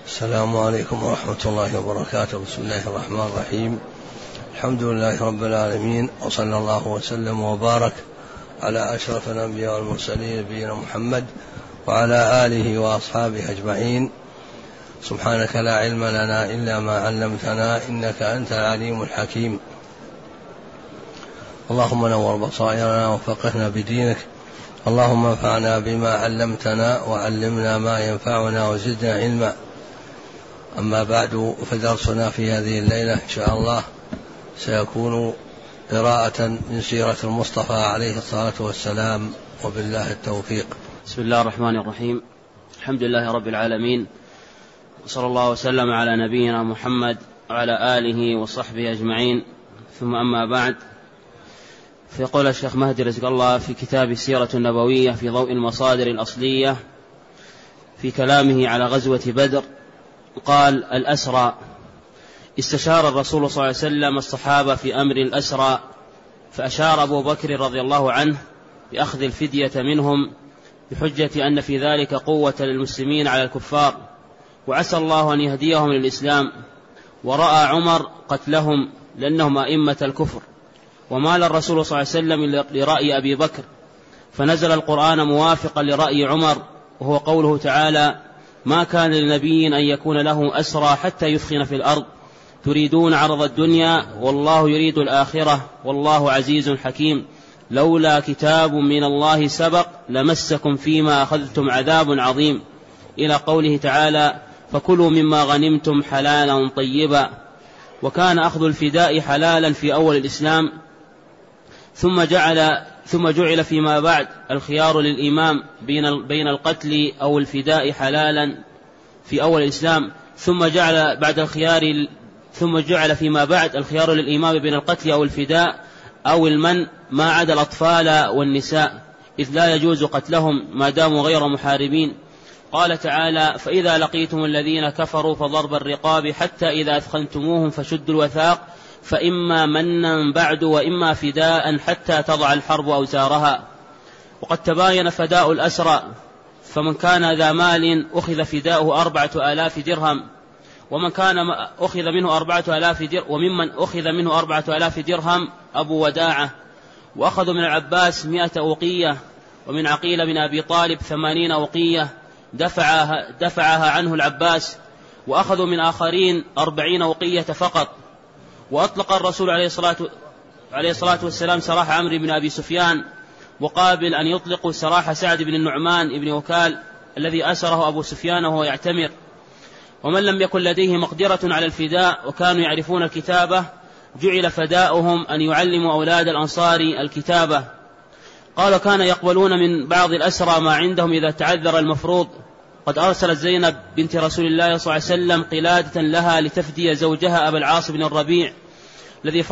السلام عليكم ورحمة الله وبركاته. بسم الله الرحمن الرحيم. الحمد لله رب العالمين، وصلى الله وسلم وبارك على أشرف الأنبياء والمرسلين نبينا محمد وعلى آله وأصحابه أجمعين. سبحانك لا علم لنا إلا ما علمتنا إنك أنت العليم الحكيم. اللهم نور بصائرنا وفقهنا بدينك، اللهم انفعنا بما علمتنا وعلمنا ما ينفعنا وزدنا علما. أما بعد، فدرسنا في هذه الليلة إن شاء الله سيكون قراءة من سيرة المصطفى عليه الصلاة والسلام، وبالله التوفيق. بسم الله الرحمن الرحيم. الحمد لله رب العالمين، وصلى الله وسلم على نبينا محمد وعلى آله وصحبه أجمعين، ثم أما بعد. فيقول الشيخ مهدي رزق الله في كتاب السيرة النبوية في ضوء المصادر الأصلية في كلامه على غزوة بدر، قال: الأسرى. استشار الرسول صلى الله عليه وسلم الصحابة في أمر الأسرى، فأشار أبو بكر رضي الله عنه بأخذ الفدية منهم بحجة أن في ذلك قوة للمسلمين على الكفار، وعسى الله أن يهديهم للإسلام. ورأى عمر قتلهم لأنهم أئمة الكفر، ومال الرسول صلى الله عليه وسلم لرأي أبي بكر، فنزل القرآن موافقا لرأي عمر، وهو قوله تعالى: ما كان لنبي أن يكون له أسرى حتى يثخن في الأرض تريدون عرض الدنيا والله يريد الآخرة والله عزيز حكيم، لولا كتاب من الله سبق لمسكم فيما أخذتم عذاب عظيم، إلى قوله تعالى: فكلوا مما غنمتم حلالا طيبا. وكان أخذ الفداء حلالا في أول الإسلام، ثم جعل فيما بعد الخيار للإمام بين القتل أو الفداء حلالا في أول الإسلام، ثم جعل فيما بعد الخيار للإمام بين القتل أو الفداء أو المن ما عدا الأطفال والنساء، إذ لا يجوز قتلهم ما داموا غير محاربين. قال تعالى: فإذا لقيتم الذين كفروا فضرب الرقاب حتى إذا أثخنتموهم فشدوا الوثاق فإما منا بعد وإما فداء حتى تضع الحرب أوزارها. وقد تباين فداء الأسرى، فمن كان ذا مال أخذ فداؤه 4000 درهم، ومن كان أخذ منه 4000 درهم، وممن أخذ منه 4000 درهم أبو وداعة. وأخذوا من العباس 100 أوقية، ومن عقيل بن أبي طالب 80 أوقية دفعها عنه العباس، وأخذوا من آخرين 40 أوقية فقط. وأطلق الرسول عليه الصلاة والسلام سراح عمرو بن أبي سفيان، وقابل أن يطلقوا سراح سعد بن النعمان بن وكال الذي أسره أبو سفيان وهو يعتمر. ومن لم يكن لديه مقدرة على الفداء وكانوا يعرفون الكتابة جعل فداؤهم أن يعلموا أولاد الأنصار الكتابة. قالوا كان يقبلون من بعض الأسرى ما عندهم إذا تعذر المفروض. قد أرسلت زينب بنت رسول الله صلى الله عليه وسلم قلادة لها لتفدي زوجها أبا العاص بن الربيع الذي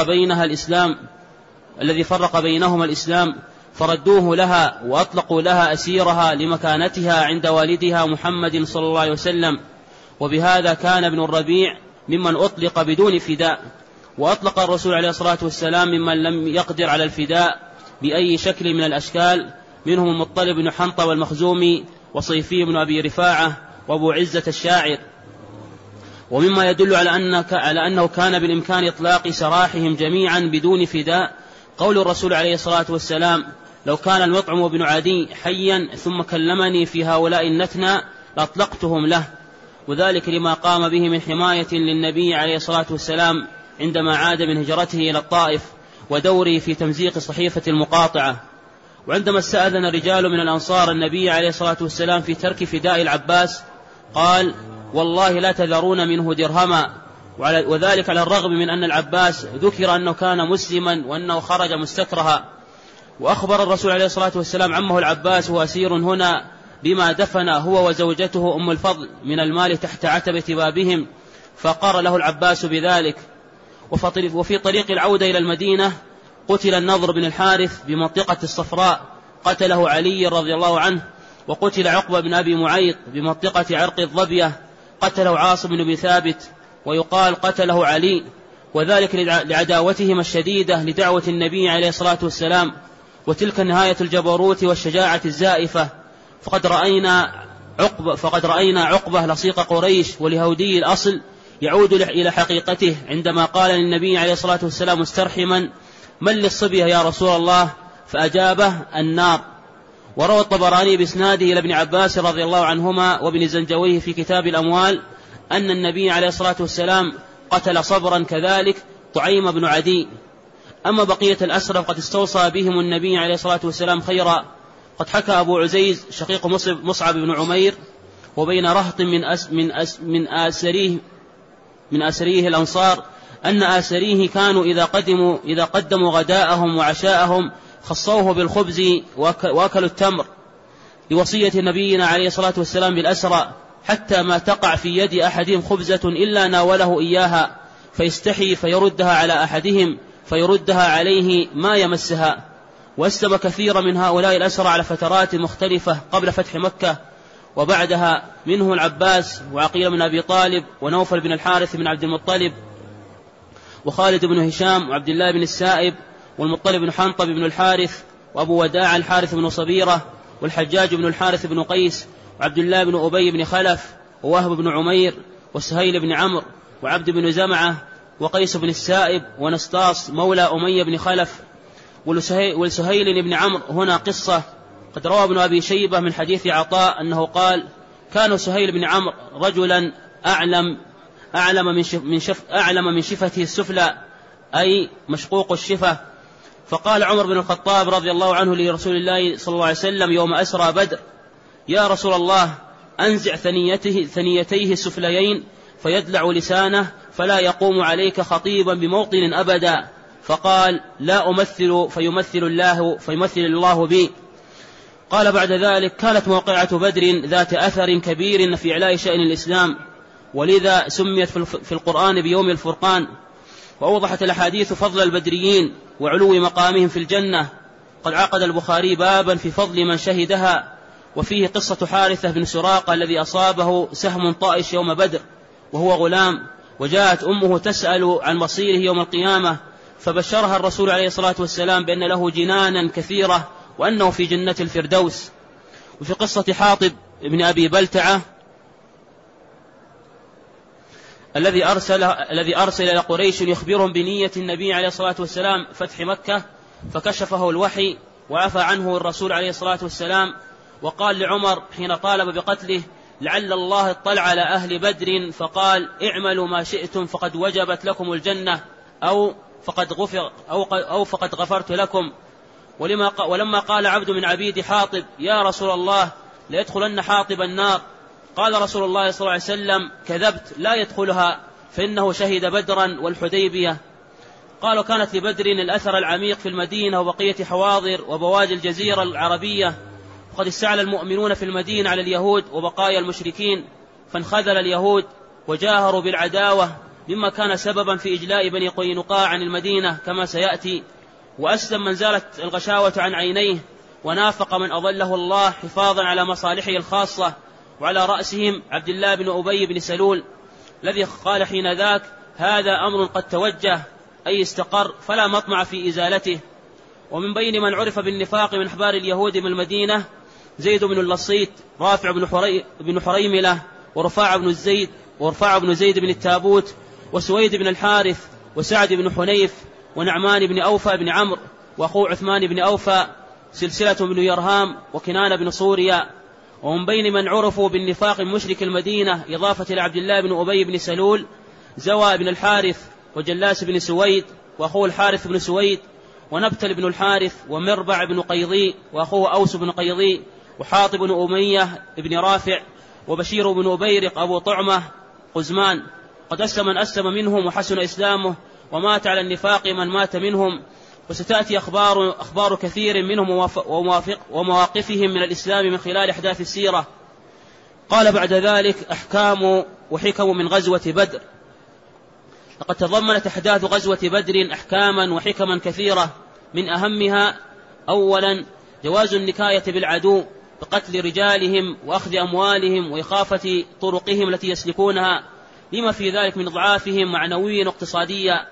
فرق بينهما الإسلام، فردوه لها وأطلقوا لها أسيرها لمكانتها عند والدها محمد صلى الله عليه وسلم. وبهذا كان ابن الربيع ممن أطلق بدون فداء. وأطلق الرسول عليه الصلاة والسلام ممن لم يقدر على الفداء بأي شكل من الأشكال، منهم المطلب بن حنطة والمخزومي وصيفي بن أبي رفاعة وأبو عزة الشاعر. ومما يدل على أنه كان بالإمكان إطلاق سراحهم جميعا بدون فداء قول الرسول عليه الصلاة والسلام: لو كان المطعم بن عدي حيا ثم كلمني في هؤلاء النتنى لأطلقتهم له، وذلك لما قام به من حماية للنبي عليه الصلاة والسلام عندما عاد من هجرته إلى الطائف ودوره في تمزيق صحيفة المقاطعة. وعندما استأذن رجال من الأنصار النبي عليه الصلاة والسلام في ترك فداء العباس قال: والله لا تذرون منه درهما، وذلك على الرغم من أن العباس ذكر أنه كان مسلما وأنه خرج مستكرها. وأخبر الرسول عليه الصلاة والسلام عمه العباس وهو أسير هنا بما دفن هو وزوجته أم الفضل من المال تحت عتبة بابهم، فقر له العباس بذلك. وفي طريق العودة إلى المدينة قتل النضر بن الحارث بمنطقة الصفراء، قتله علي رضي الله عنه. وقتل عقبة بن أبي معيط بمنطقة عرق الظبية، قتله عاصم بن ثابت، ويقال قتله علي، وذلك لعداوتهما الشديدة لدعوة النبي عليه الصلاة والسلام. وتلك نهاية الجبروت والشجاعة الزائفة. فقد رأينا فقد رأينا عقبة لصيق قريش واليهودي الأصل يعود إلى حقيقته عندما قال للنبي عليه الصلاة والسلام مسترحما: من للصبية يا رسول الله؟ فأجابه: النار. وروى الطبراني بإسناده إلى ابن عباس رضي الله عنهما وابن زنجويه في كتاب الأموال أن النبي عليه الصلاة والسلام قتل صبرا كذلك طعيم بن عدي. أما بقية الأسرى قد استوصى بهم النبي عليه الصلاة والسلام خيرا. قد حكى أبو عزيز شقيق مصعب بن عمير وبين رهط من آسريه الأنصار أن آسريه كانوا إذا قدموا غداءهم وعشاءهم خصوه بالخبز وأكلوا التمر لوصية نبينا عليه الصلاة والسلام بالأسرى، حتى ما تقع في يد أحدهم خبزة إلا ناوله إياها فيستحي فيردها على أحدهم فيردها عليه ما يمسها. وأسلم كثير من هؤلاء الأسرى على فترات مختلفة قبل فتح مكة وبعدها، منهم العباس وعقيل بن أبي طالب ونوفل بن الحارث بن عبد المطلب وخالد بن هشام وعبد الله بن السائب والمطلب بن حنطب بن الحارث وأبو وداع الحارث بن صبيرة والحجاج بن الحارث بن قيس وعبد الله بن أبي بن خلف ووهب بن عمير وسهيل بن عمرو وعبد بن زمعة وقيس بن السائب ونسطاس مولى أمية بن خلف. ولسهيل بن عمرو هنا قصة قد روى ابن أبي شيبة من حديث عطاء أنه قال: كان سهيل بن عمرو رجلا أعلم من شفته السفلى، أي مشقوق الشفة. فقال عمر بن الخطاب رضي الله عنه لرسول الله صلى الله عليه وسلم يوم أسرى بدر: يا رسول الله، أنزع ثنيتيه السفليين فيدلع لسانه فلا يقوم عليك خطيبا بموطن أبدا. فقال: لا أمثل فيمثل الله بي. قال بعد ذلك: كانت موقعة بدر ذات أثر كبير في إعلاء شأن الإسلام، ولذا سميت في القرآن بيوم الفرقان. وأوضحت الأحاديث فضل البدريين وعلو مقامهم في الجنة. قد عقد البخاري بابا في فضل من شهدها، وفيه قصة حارثة بن سراقة الذي أصابه سهم طائش يوم بدر وهو غلام، وجاءت أمه تسأل عن مصيره يوم القيامة، فبشرها الرسول عليه الصلاة والسلام بأن له جنانا كثيرة وأنه في جنة الفردوس. وفي قصة حاطب بن أبي بلتعة الذي أرسل إلى قريش يخبرهم بنية النبي عليه الصلاة والسلام فتح مكة، فكشفه الوحي وعفى عنه الرسول عليه الصلاة والسلام، وقال لعمر حين طالب بقتله: لعل الله اطلع على أهل بدر فقال: اعملوا ما شئتم فقد وجبت لكم الجنة أو فقد غفرت لكم. ولما قال عبد من عبيد حاطب: يا رسول الله، ليدخلن حاطب النار، قال رسول الله صلى الله عليه وسلم: كذبت، لا يدخلها فإنه شهد بدرا والحديبية. قالوا: كانت لبدر الأثر العميق في المدينة وبقية حواضر وبوادي الجزيرة العربية، وقد استعلى المؤمنون في المدينة على اليهود وبقايا المشركين، فانخذل اليهود وجاهروا بالعداوة، مما كان سببا في إجلاء بني قينقاع عن المدينة كما سيأتي. وأسلم من زالت الغشاوة عن عينيه، ونافق من أضله الله حفاظا على مصالحه الخاصة، وعلى رأسهم عبد الله بن أبي بن سلول الذي قال حين ذاك: هذا أمر قد توجه، أي استقر، فلا مطمع في إزالته. ومن بين من عرف بالنفاق من أحبار اليهود من المدينة زيد بن اللصيت، رافع بن حريملة، ورفاع بن زيد بن التابوت، وسويد بن الحارث، وسعد بن حنيف، ونعمان بن أوفى بن عمرو، وأخوه عثمان بن أوفى، سلسلة بن يرهام، وكنان بن صوريا. ومن بين من عرفوا بالنفاق من مشرك المدينة إضافة إلى عبد الله بن أبي بن سلول زوى بن الحارث، وجلاس بن سويد، وأخوه الحارث بن سويد، ونبتل بن الحارث، ومربع بن قيضي، وأخوه أوس بن قيضي، وحاطب بن أمية بن رافع، وبشير بن أبيرق أبو طعمة قزمان. قد أسلم من أسلم منهم وحسن إسلامه، ومات على النفاق من مات منهم. وستأتي أخبار كثير منهم ومواقفهم من الإسلام من خلال أحداث السيرة. قال بعد ذلك: أحكام وحكم من غزوة بدر. لقد تضمنت أحداث غزوة بدر أحكاما وحكما كثيرة، من أهمها: أولا، جواز النكاية بالعدو بقتل رجالهم وأخذ أموالهم وإخافة طرقهم التي يسلكونها، لما في ذلك من ضعافهم معنويا واقتصاديا.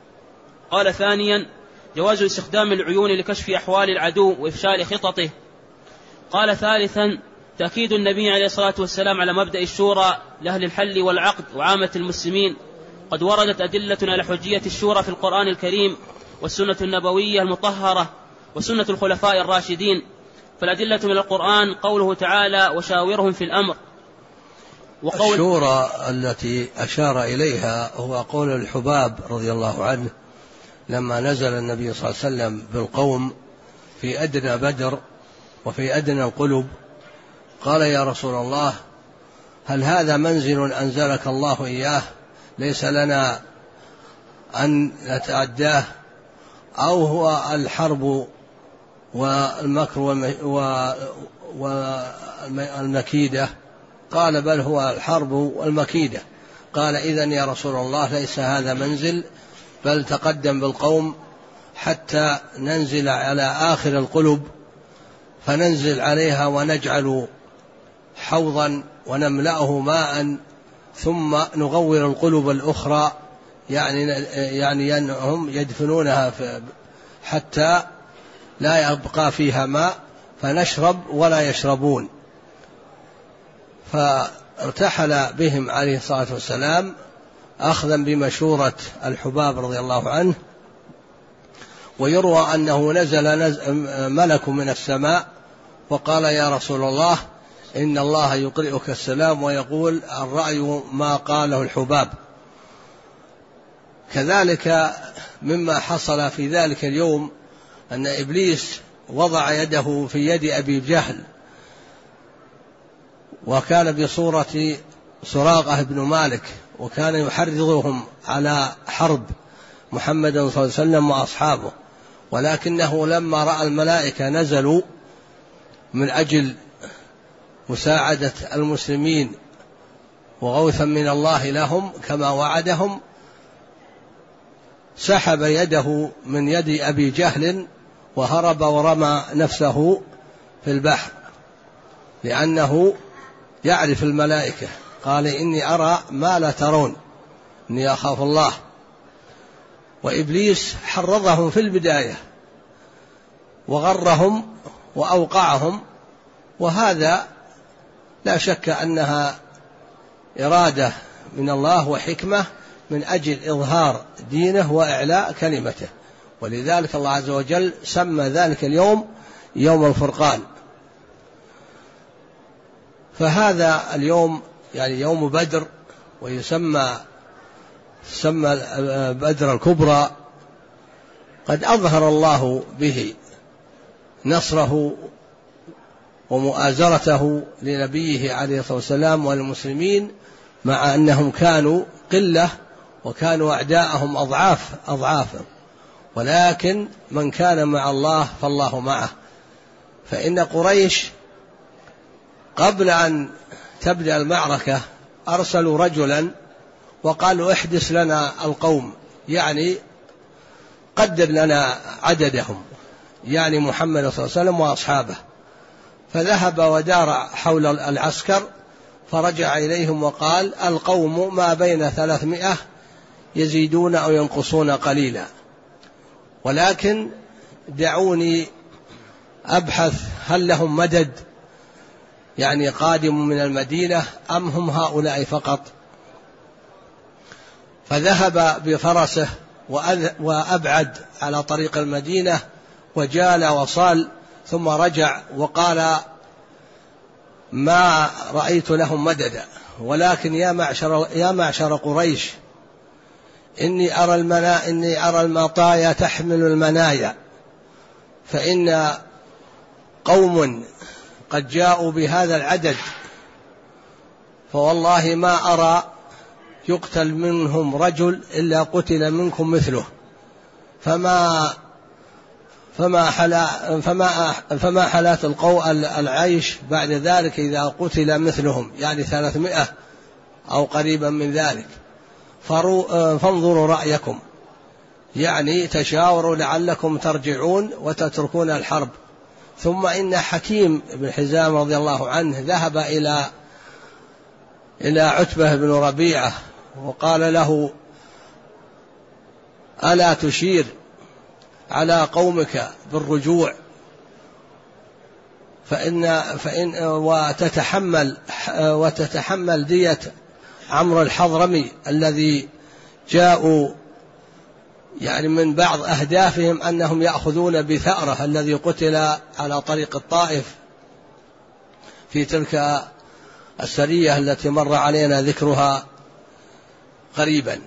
قال ثانيا: جواز استخدام العيون لكشف أحوال العدو وإفشال خططه. قال ثالثا: تأكيد النبي عليه الصلاة والسلام على مبدأ الشورى لأهل الحل والعقد وعامة المسلمين. قد وردت أدلة على حجية الشورى في القرآن الكريم والسنة النبوية المطهرة وسنة الخلفاء الراشدين. فالأدلة من القرآن قوله تعالى وشاورهم في الأمر. الشورى التي أشار إليها هو قول الحباب رضي الله عنه لما نزل النبي صلى الله عليه وسلم بالقوم في أدنى بدر وفي أدنى القلوب، قال يا رسول الله هل هذا منزل أنزلك الله إياه ليس لنا أن نتعداه، أو هو الحرب والمكر والمكيدة؟ قال بل هو الحرب والمكيدة. قال إذن يا رسول الله ليس هذا منزل، بل تقدم بالقوم حتى ننزل على آخر القلوب فننزل عليها ونجعل حوضا ونملأه ماء ثم نغور القلوب الأخرى، يعني أنهم يدفنونها حتى لا يبقى فيها ماء فنشرب ولا يشربون. فارتحل بهم عليه الصلاة والسلام أخذا بمشورة الحباب رضي الله عنه. ويروى أنه نزل ملك من السماء وقال يا رسول الله إن الله يقرئك السلام ويقول الرأي ما قاله الحباب. كذلك مما حصل في ذلك اليوم أن إبليس وضع يده في يد أبي جهل، وكان بصورة سراقة بن مالك، وكان يحرضهم على حرب محمد صلى الله عليه وسلم وأصحابه، ولكنه لما رأى الملائكة نزلوا من أجل مساعدة المسلمين وغوثا من الله لهم كما وعدهم، سحب يده من يد أبي جهل وهرب ورمى نفسه في البحر، لأنه يعرف الملائكة. قال إني أرى ما لا ترون، إني أخاف الله. وإبليس حرضهم في البداية وغرهم وأوقعهم، وهذا لا شك أنها إرادة من الله وحكمة من أجل إظهار دينه وإعلاء كلمته، ولذلك الله عز وجل سمى ذلك اليوم يوم الفرقان. فهذا اليوم يعني يوم بدر، ويسمى بدر الكبرى، قد أظهر الله به نصره ومؤازرته لنبيه عليه الصلاة والسلام والمسلمين، مع أنهم كانوا قلة وكانوا أعداءهم أضعاف، ولكن من كان مع الله فالله معه. فإن قريش قبل أن تبدأ المعركة أرسلوا رجلا وقالوا احدث لنا القوم، يعني قدر لنا عددهم، يعني محمد صلى الله عليه وسلم وأصحابه. فذهب ودار حول العسكر فرجع إليهم وقال القوم ما بين 300 يزيدون أو ينقصون قليلا، ولكن دعوني أبحث هل لهم مدد، يعني قادم من المدينة أم هم هؤلاء فقط. فذهب بفرسه وأبعد على طريق المدينة وجال وصال، ثم رجع وقال ما رأيت لهم مددا، ولكن يا معشر قريش إني أرى المطايا تحمل المنايا، فإن قوم قد جاءوا بهذا العدد، فوالله ما أرى يقتل منهم رجل إلا قتل منكم مثله، فما حالات العيش بعد ذلك إذا قتل مثلهم، يعني 300 أو قريبا من ذلك. فانظروا رأيكم، يعني تشاوروا لعلكم ترجعون وتتركون الحرب. ثم إن حكيم بن حزام رضي الله عنه ذهب إلى عتبة بن ربيعة وقال له ألا تشير على قومك بالرجوع؟ فإن وتتحمل دية عمرو الحضرمي الذي جاءوا يعني من بعض أهدافهم أنهم يأخذون بثأره الذي قتل على طريق الطائف في تلك السرية التي مر علينا ذكرها قريبا.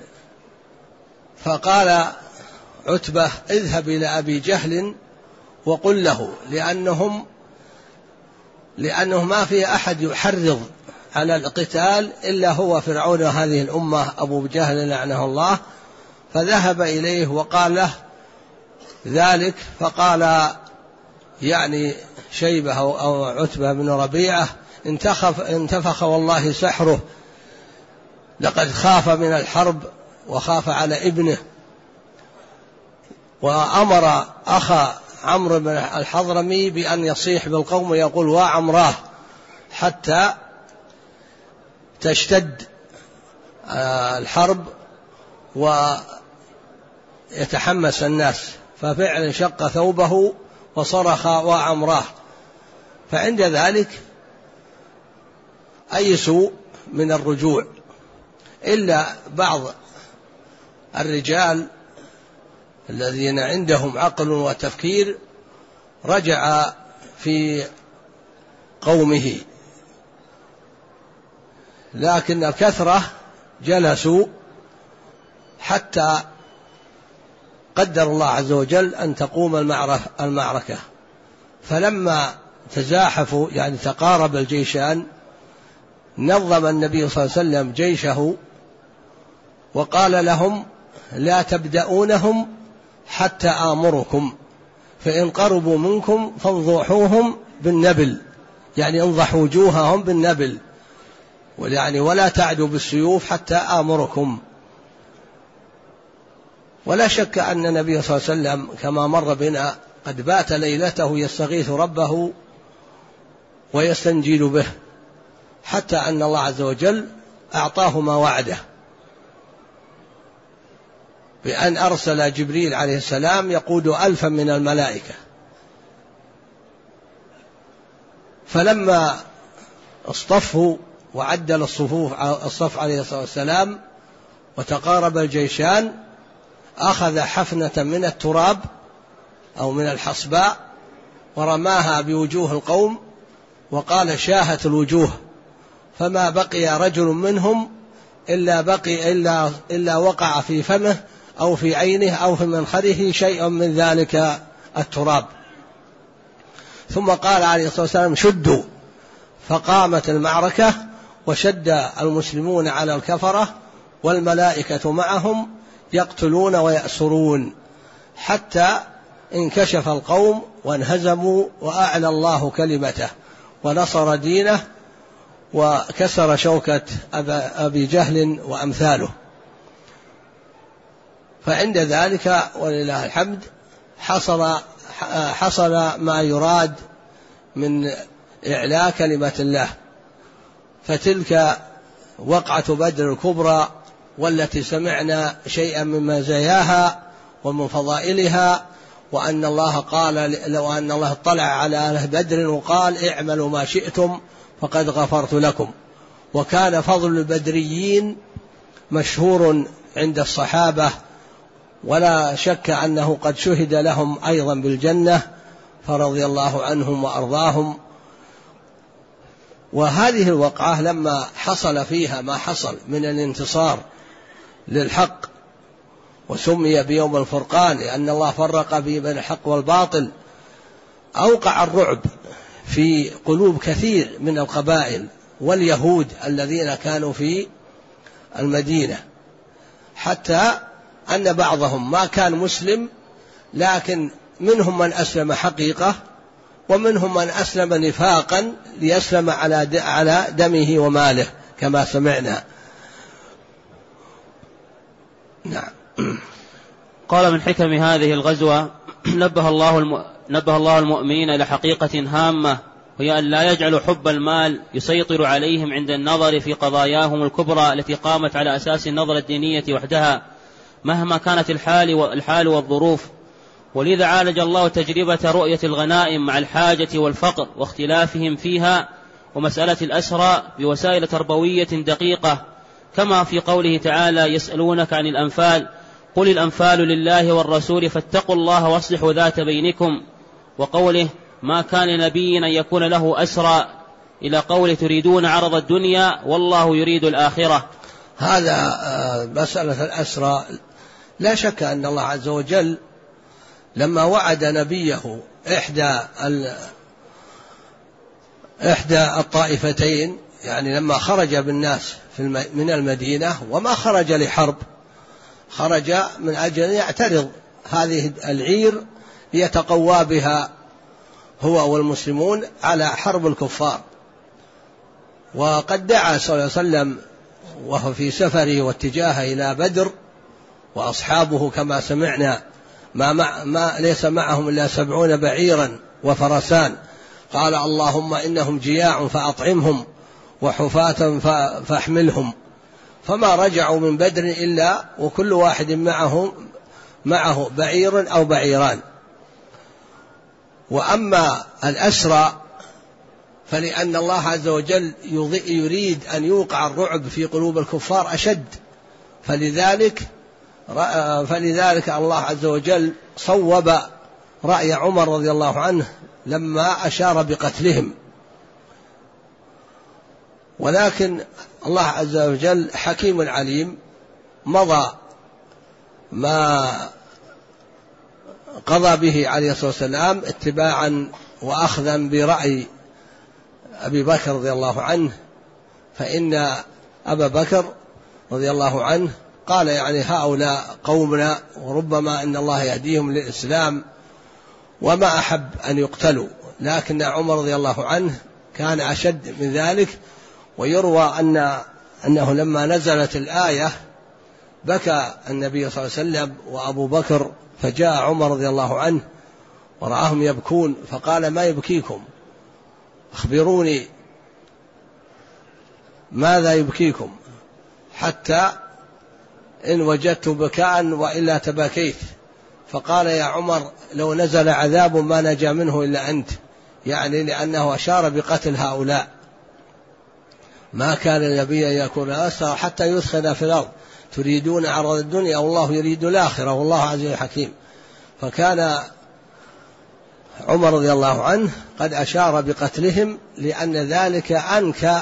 فقال عتبة: اذهب إلى أبي جهل وقل له، لأنه ما في أحد يحرض على القتال إلا هو فرعون هذه الأمة أبو جهل لعنه الله. فذهب إليه وقال له ذلك، فقال يعني شيبة أو عتبة بن ربيعة: انتفخ والله سحره، لقد خاف من الحرب وخاف على ابنه. وأمر أخا عمرو بن الحضرمي بأن يصيح بالقوم ويقول: وعمراه، حتى تشتد الحرب ويتحمس الناس. ففعلا شق ثوبه وصرخ: وعمراه. فعند ذلك أيسوا من الرجوع، إلا بعض الرجال الذين عندهم عقل وتفكير رجع في قومه، لكن الكثرة جلسوا حتى قدر الله عز وجل أن تقوم المعركة. فلما تزاحفوا يعني تقارب الجيشان، نظم النبي صلى الله عليه وسلم جيشه وقال لهم: لا تبدؤونهم حتى آمركم، فإن قربوا منكم فانضحوهم بالنبل، يعني انضحوا وجوههم بالنبل، يعني ولا تعدوا بالسيوف حتى آمركم. ولا شك أن النبي صلى الله عليه وسلم كما مر بنا قد بات ليلته يستغيث ربه ويستنجيل به، حتى أن الله عز وجل أعطاه ما وعده بأن أرسل جبريل عليه السلام يقود 1000 من الملائكة. فلما اصطفوا وعدل الصف عليه الصلاة والسلام وتقارب الجيشان، أخذ حفنة من التراب أو من الحصباء ورماها بوجوه القوم وقال: شاهت الوجوه، فما بقي رجل منهم إلا وقع في فمه أو في عينه أو في منخره شيء من ذلك التراب. ثم قال عليه الصلاة والسلام: شدوا. فقامت المعركة وشد المسلمون على الكفرة والملائكة معهم يقتلون ويأسرون، حتى انكشف القوم وانهزموا، وأعلى الله كلمته ونصر دينه وكسر شوكة أبي جهل وأمثاله. فعند ذلك ولله الحمد حصل ما يراد من إعلاء كلمة الله. فتلك وقعة بدر الكبرى، والتي سمعنا شيئا من مزاياها ومن فضائلها، وأن الله قال: لو أن الله اطلع على أهل بدر وقال: اعملوا ما شئتم فقد غفرت لكم. وكان فضل البدريين مشهور عند الصحابة، ولا شك أنه قد شهد لهم أيضا بالجنة، فرضي الله عنهم وأرضاهم. وهذه الوقعة لما حصل فيها ما حصل من الانتصار للحق، وسمي بيوم الفرقان لأن الله فرق بين الحق والباطل، أوقع الرعب في قلوب كثير من القبائل واليهود الذين كانوا في المدينة، حتى أن بعضهم ما كان مسلم، لكن منهم من أسلم حقيقة ومنهم من أسلم نفاقا ليسلم على دمه وماله كما سمعنا. نعم. قال: من حكم هذه الغزوة نبه الله المؤمنين إلى حقيقة هامة، وهي أن لا يجعلوا حب المال يسيطر عليهم عند النظر في قضاياهم الكبرى التي قامت على أساس النظرة الدينية وحدها مهما كانت الحال والظروف، ولذا عالج الله تجربة رؤية الغنائم مع الحاجة والفقر واختلافهم فيها ومسألة الأسرى بوسائل تربوية دقيقة، كما في قوله تعالى: يسألونك عن الأنفال قل الأنفال لله والرسول فاتقوا الله واصلحوا ذات بينكم، وقوله: ما كان لنبي أن يكون له أسرى، إلى قوله: تريدون عرض الدنيا والله يريد الآخرة. هذا مسألة الأسرى لا شك أن الله عز وجل لما وعد نبيه إحدى الطائفتين، يعني لما خرج بالناس من المدينة وما خرج لحرب، خرج من أجل يعترض هذه العير ليتقوى بها هو والمسلمون على حرب الكفار. وقد دعا صلى الله عليه وسلم وهو في سفره واتجاهه إلى بدر، وأصحابه كما سمعنا ما ليس معهم إلا 70 بعيرا وفرسان، قال: اللهم إنهم جياع فأطعمهم وحفاة فاحملهم. فما رجعوا من بدر إلا وكل واحد معه بعير أو بعيران. وأما الأسرى فلأن الله عز وجل يريد أن يوقع الرعب في قلوب الكفار أشد، فلذلك الله عز وجل صوب رأي عمر رضي الله عنه لما أشار بقتلهم. ولكن الله عز وجل حكيم عليم، مضى ما قضى به عليه الصلاة والسلام اتباعا وأخذا برأي أبي بكر رضي الله عنه، فإن أبا بكر رضي الله عنه قال: يعني هؤلاء قومنا وربما أن الله يهديهم للإسلام وما أحب أن يقتلوا. لكن عمر رضي الله عنه كان أشد من ذلك. ويروى أنه لما نزلت الآية بكى النبي صلى الله عليه وسلم وأبو بكر، فجاء عمر رضي الله عنه ورآهم يبكون فقال: ما يبكيكم؟ أخبروني ماذا يبكيكم، حتى إن وجدت بكاء وإلا تباكيت. فقال: يا عمر لو نزل عذاب ما نجا منه إلا أنت، يعني لأنه أشار بقتل هؤلاء. ما كان النبي أن يكون أسرى حتى يثخن في الأرض، تريدون عرض الدنيا والله يريد الآخرة والله عزيز حكيم. فكان عمر رضي الله عنه قد أشار بقتلهم لأن ذلك أنكى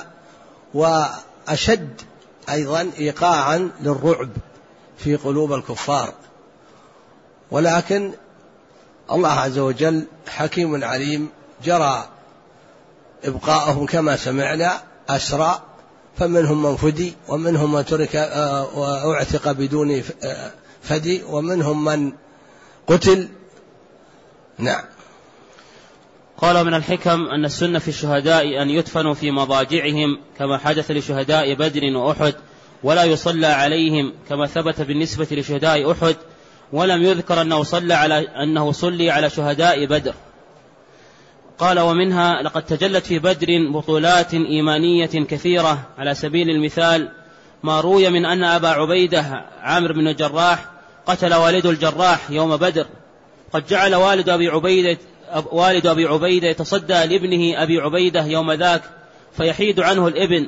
وأشد أيضا إيقاعا للرعب في قلوب الكفار. ولكن الله عز وجل حكيم عليم، جرى إبقاءهم كما سمعنا أسرى، فمنهم من فدي ومنهم من ترك واعتق بدون فدي ومنهم من قتل. نعم. قال: من الحكم أن السنة في الشهداء أن يدفنوا في مضاجعهم كما حدث لشهداء بدر وأحد، ولا يصلى عليهم كما ثبت بالنسبة لشهداء أحد، ولم يذكر أنه صلي على شهداء بدر. قال: ومنها لقد تجلت في بدر بطولات إيمانية كثيرة. على سبيل المثال ما روي من أن أبا عبيدة عامر بن الجراح قتل والد الجراح يوم بدر. قد جعل والد أبي عبيدة يتصدى لابنه أبي عبيدة يوم ذاك فيحيد عنه الابن،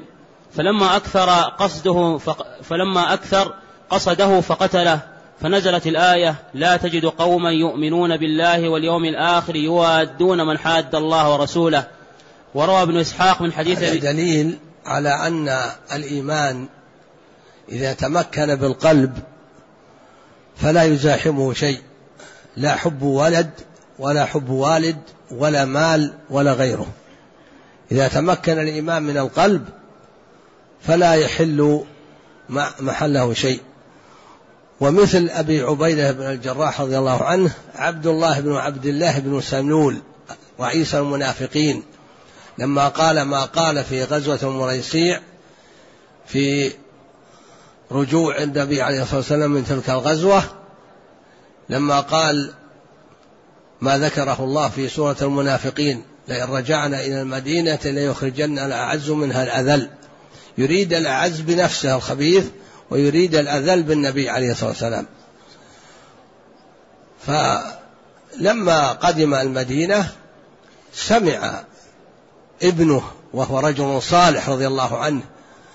فلما أكثر قصده فقتله، فنزلت الآية: لا تجد قوما يؤمنون بالله واليوم الآخر يوادون من حاد الله ورسوله. وروى ابن إسحاق من حديث دليل على أن الإيمان إذا تمكن بالقلب فلا يزاحمه شيء، لا حب ولد ولا حب والد ولا مال ولا غيره. إذا تمكن الإيمان من القلب فلا يحل محله شيء. ومثل أبي عبيدة بن الجراح رضي الله عنه عبد الله بن عبد الله بن سلول رئيس المنافقين، لما قال ما قال في غزوة المريسيع في رجوع النبي عليه الصلاة والسلام من تلك الغزوة، لما قال ما ذكره الله في سورة المنافقين: لئن رجعنا إلى المدينة ليخرجن الأعز منها الأذل. يريد الأعز بنفسه الخبيث ويريد الأذل بالنبي عليه الصلاة والسلام. لما قدم المدينة سمع ابنه وهو رجل صالح رضي الله عنه،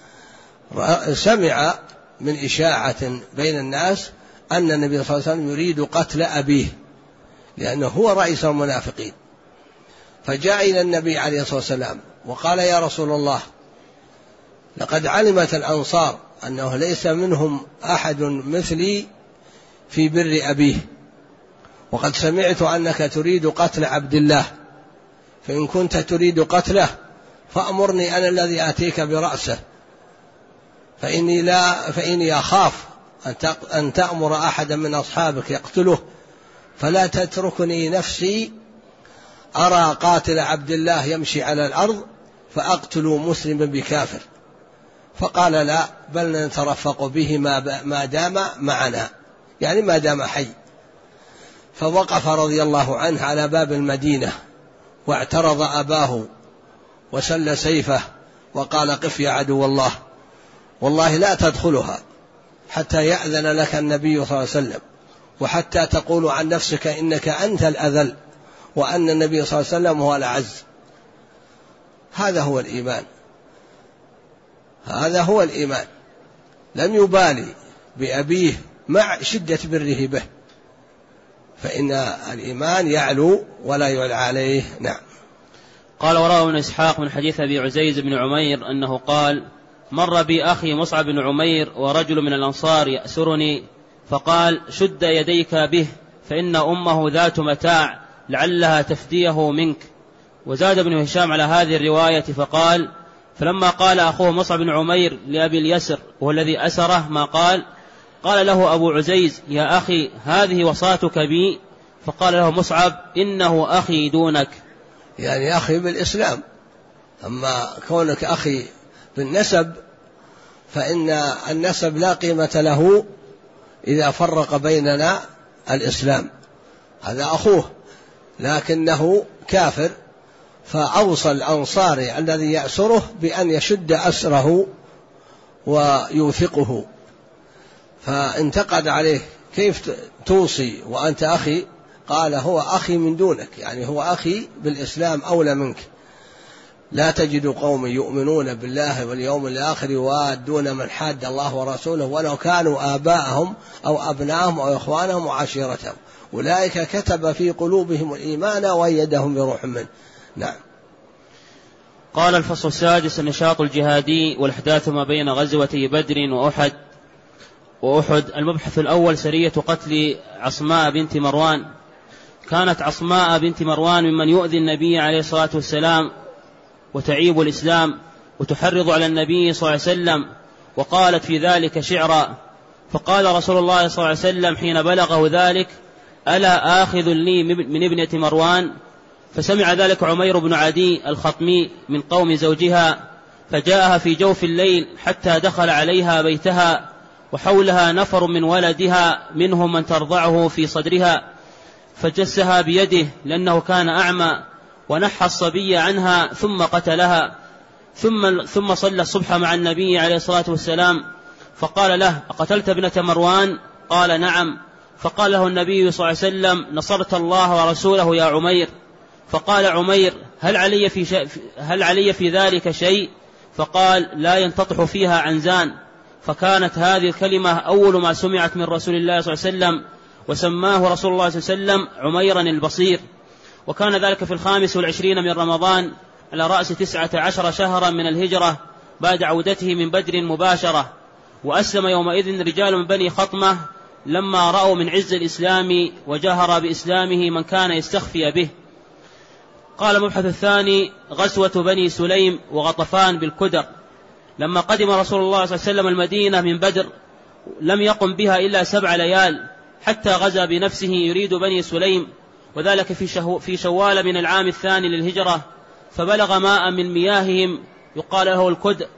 سمع من إشاعة بين الناس أن النبي صلى الله عليه وسلم يريد قتل أبيه لأنه هو رئيس المنافقين، فجاء إلى النبي عليه الصلاة والسلام وقال: يا رسول الله، لقد علمت الأنصار أنه ليس منهم أحد مثلي في بر أبيه، وقد سمعت أنك تريد قتل عبد الله، فإن كنت تريد قتله فأمرني أنا الذي آتيك برأسه، فإني أخاف أن تأمر أحدا من أصحابك يقتله، فلا تتركني نفسي أرى قاتل عبد الله يمشي على الأرض فأقتل مسلما بكافر. فقال: لا، بل نترفق به ما دام معنا، يعني ما دام حي. فوقف رضي الله عنه على باب المدينة واعترض أباه وسل سيفه وقال: قف يا عدو الله، والله لا تدخلها حتى يأذن لك النبي صلى الله عليه وسلم، وحتى تقول عن نفسك إنك أنت الأذل وأن النبي صلى الله عليه وسلم هو الأعز. هذا هو الإيمان، هذا هو الإيمان. لم يبالي بأبيه مع شدة بره به، فإن الإيمان يعلو ولا يعلى عليه. نعم. قال: وروى ابن إسحاق من حديث أبي عزيز بن عمير أنه قال: مر بي أخي مصعب بن عمير ورجل من الأنصار يأسرني، فقال: شد يديك به، فإن أمه ذات متاع لعلها تفديه منك. وزاد ابن هشام على هذه الرواية فقال: فلما قال أخوه مصعب بن عمير لأبي اليسر وهو الذي أسره ما قال له أبو عزيز: يا أخي، هذه وصاتك بي؟ فقال له مصعب: إنه أخي دونك، يعني أخي بالإسلام، أما كونك أخي بالنسب فإن النسب لا قيمة له إذا فرق بيننا الإسلام. هذا أخوه لكنه كافر، فأوصى الأنصاري الذي يأسره بأن يشد أسره ويوثقه، فانتقد عليه: كيف توصي وأنت أخي؟ قال: هو أخي من دونك، يعني هو أخي بالإسلام أولى منك. لا تجد قوم يؤمنون بالله واليوم الآخر يوادون من حاد الله ورسوله ولو كانوا آباءهم أو أبناءهم أو إخوانهم وعشيرتهم، أولئك كتب في قلوبهم الإيمان وأيدهم بروح منه. نعم. قال: الفصل السادس: النشاط الجهادي والأحداث ما بين غزوتي بدر وأحد. المبحث الأول: سرية قتل عصماء بنت مروان. كانت عصماء بنت مروان ممن يؤذي النبي عليه الصلاة والسلام وتعيب الإسلام وتحرض على النبي صلى الله عليه وسلم، وقالت في ذلك شعرا. فقال رسول الله صلى الله عليه وسلم حين بلغه ذلك: ألا آخذ لي من ابنة مروان؟ فسمع ذلك عمير بن عدي الخطمي من قوم زوجها، فجاءها في جوف الليل حتى دخل عليها بيتها وحولها نفر من ولدها منهم من ترضعه في صدرها، فجسها بيده لأنه كان أعمى، ونحى الصبي عنها ثم قتلها. ثم صلى الصبح مع النبي عليه الصلاة والسلام، فقال له: أقتلت ابنة مروان؟ قال: نعم. فقال له النبي صلى الله عليه وسلم: نصرت الله ورسوله يا عمير. فقال عمير: هل علي في ذلك شيء؟ فقال: لا ينتطح فيها عنزان. فكانت هذه الكلمة أول ما سمعت من رسول الله صلى الله عليه وسلم، وسماه رسول الله صلى الله عليه وسلم عميرا البصير. وكان ذلك في 25 من رمضان على رأس 19 شهرا من الهجرة بعد عودته من بدر مباشرة. وأسلم يومئذ رجال من بني خطمة لما رأوا من عز الإسلام وجهر بإسلامه من كان يستخفي به. قال المبحث الثاني: غزوة بني سليم وغطفان بالكدر. لما قدم رسول الله صلى الله عليه وسلم المدينة من بدر لم يقم بها إلا 7 ليال حتى غزا بنفسه يريد بني سليم، وذلك في شوال من العام الثاني للهجرة، فبلغ ماء من مياههم يقال له الكدر،